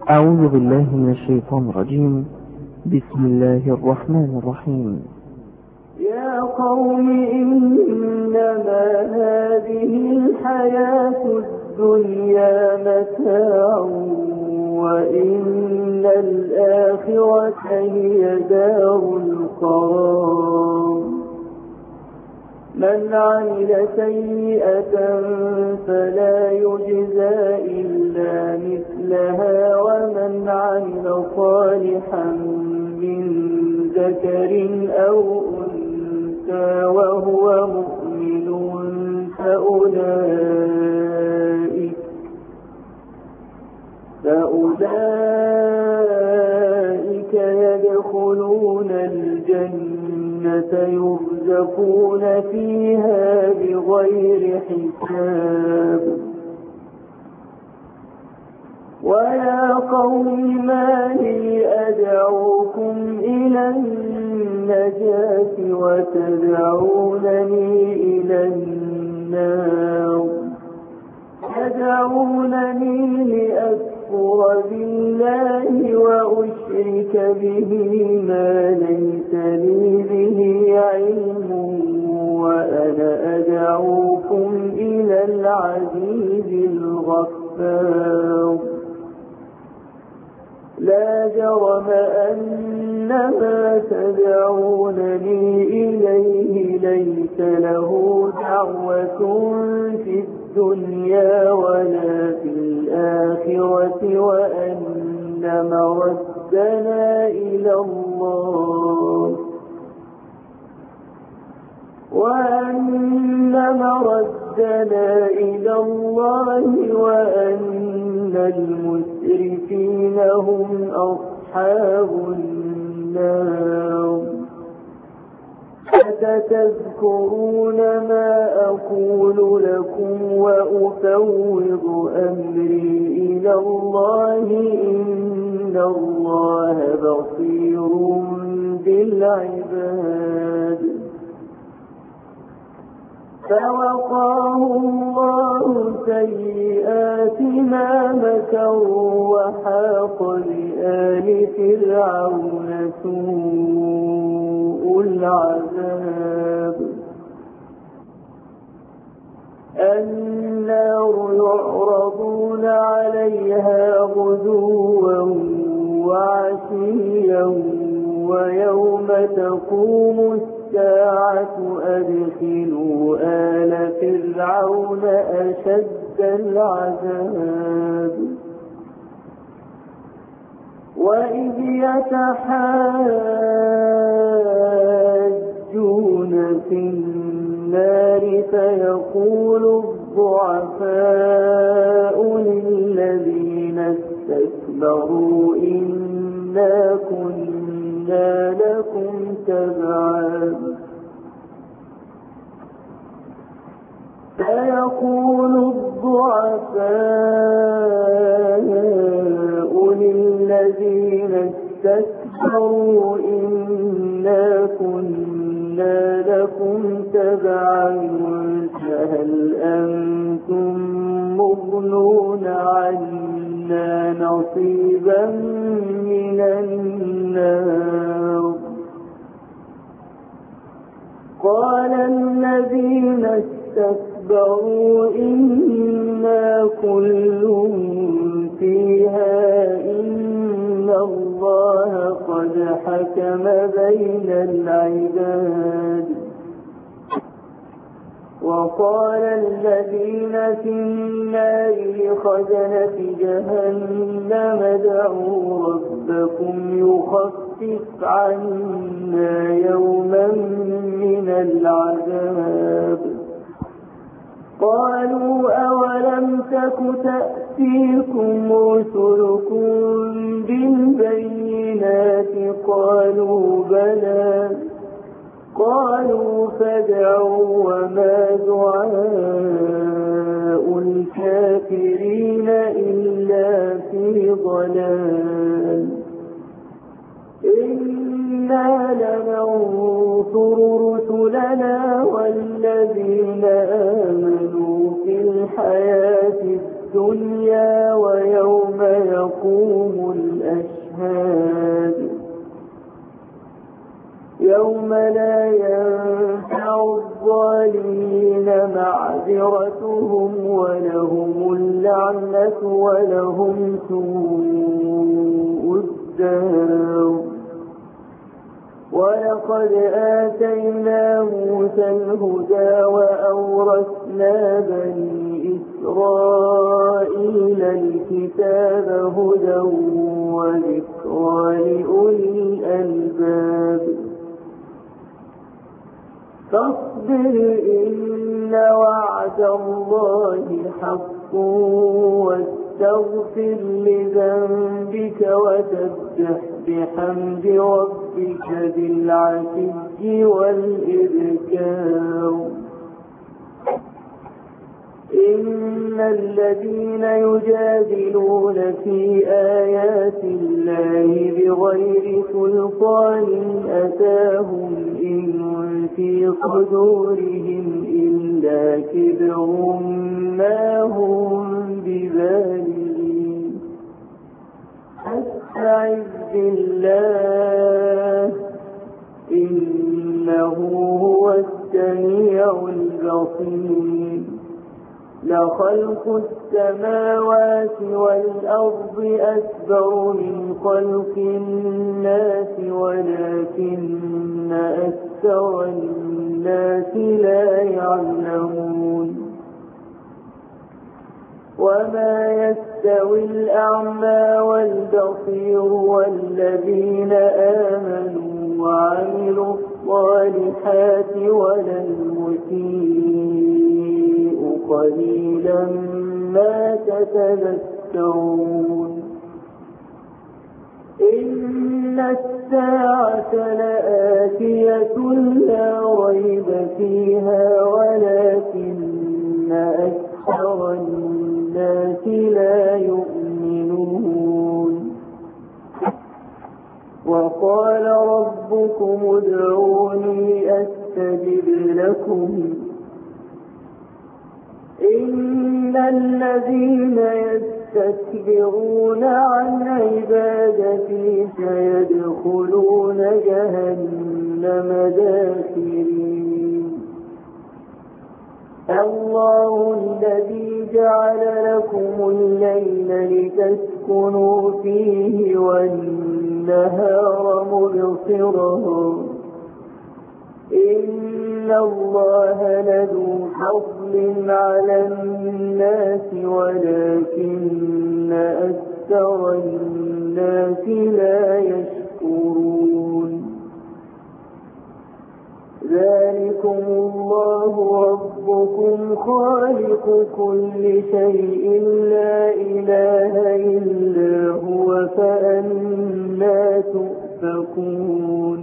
أعوذ بالله من الشيطان الرجيم. بسم الله الرحمن الرحيم. يا قوم إنما هذه الحياة الدنيا متاع وإن الآخرة هي دار القرار. من عمل سيئة فلا يجزى إلا مثلها ومن عمل صالحا من ذكر أو أنثى وهو مؤمن فأولئك يدخلون الجنة يرزقون فيها بغير حساب. ويا قوم ما لي أدعوكم إلى النجاة وتدعونني إلى النار. تدعونني لأكفر بالله وأشرك به ما ليس لي به علم وأنا أدعوكم إلى العزيز الغفار. لا جرم أن ما تدعونني إليه ليس له دعوة في الدنيا ولا في الآخرة وأن مردنا إلى الله وأن المسرفين هم أصحاب النار. فتذكرون ما أقول لكم وأفوض أمري إلى الله إن الله بصير بالعباد. فوقاه الله سيئات ما مكروا وحاق بآل فرعون سوء العذاب. النار يعرضون عليها غدوا وعشيا ويوم تقوم الساعة أدخلوا آل فرعون أشد العذاب. وإذ يتحاجون في النار فيقول الضعفاء للذين استكبروا إنا كنا لكم تبعا. فيقول الضعفاء للذين استكبروا إنا كنا لكم تبعا فهل أنتم مغنون عنا نصيبا من النار. قال الذين استكبروا إنا كل فيها إن الله قد حكم بين العباد. وقال الذين في النار لخزنة جهنم ادعوا ربكم يخفف عنا يوما من العذاب. قالوا أولم تك تأتيكم رسلكم بالبينات قالوا بلى. قالوا فادعوا وما دعاء الكافرين إلا في ضلال. إنا لننصر رسلنا والذين آمنوا في الحياة الدنيا ويوم يقوم تقوم الأشهاد يوم لا ينفع الظالمين معذرتهم ولهم اللعنة ولهم سوء الدار. ولقد آتينا موسى الهدى وأورثنا بني إسرائيل الكتاب هدى وذكرى لأولي الألباب. فاصبر إن وعد الله حق واستغفر لذنبك وسبح بحمد ربك بالعشي والإبكار. إن الذين يجادلون في آيات الله بغير سلطان أتاهم إن في صدورهم إلا كبر ما هم ببالغين. فاستعذ بالله إنه هو السميع البصير. لخلق السماوات والأرض أكبر من خلق الناس ولكن أكثر الناس لا يعلمون. وما يستوي الأعمى والبصير والذين آمنوا وعملوا الصالحات ولا المسيء قليلا ما تتذكرون. إن الساعة لآتية لا ريب فيها ولكن أكثر الناس لا يؤمنون. وقال ربكم ادعوني أستجب لكم. إن الذين يستكبرون عن عبادتي سيدخلون جهنم داخرين. الله الذي جعل لكم الليل لتسكنوا فيه والنهار مبصرا. إن الله لذو فضل على الناس ولكن أكثر الناس لا يشكرون. ذلكم الله ربكم خالق كل شيء لا إله إلا هو فأنى تؤفكون.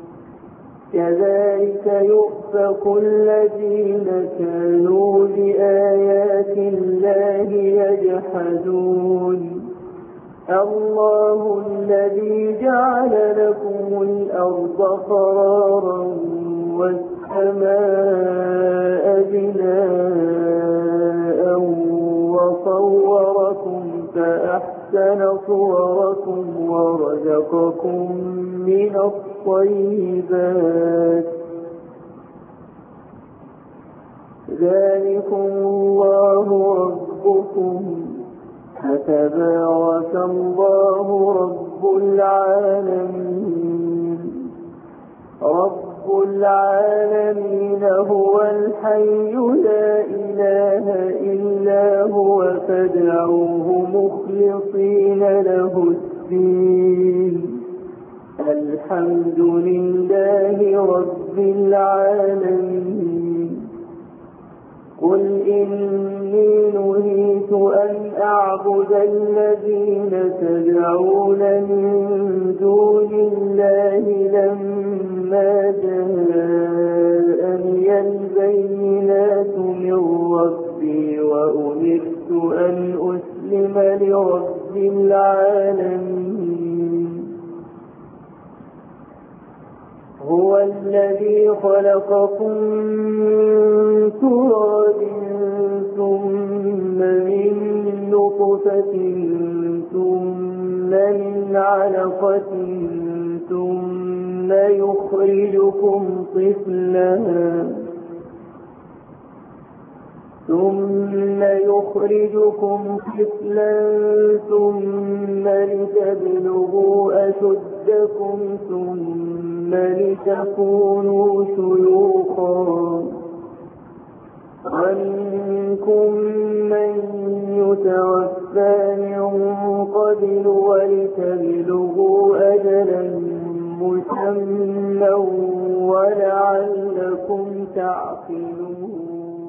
كذلك يؤفك الذين كانوا بآيات الله يجحدون. الله الذي جعل لكم الأرض قرارا والسماء بناء وصوركم فأحسن صوركم ورزقكم من الطيبات. ذلكم الله ربكم فتبارك الله رب العالمين. رب العالمين هو الحي لا إله إلا هو فادعوه مخلصين له الدين. الحمد لله رب العالمين. قل إني نهيت أن أعبد الذين تدعون من دون الله لما جاءني البينات من ربي وأمرت أن أسلم لرب العالمين. هو الذي خلقكم من تراب ثم من نطفة نطفة ثم من علقة ثم يخرجكم طفلا ثم لتبلغوا أشدكم ثم لتكونوا شيوخا ومنكم من يتوفى من قبل ولتبلغوا أجلا مسمى ولعلكم تعقلون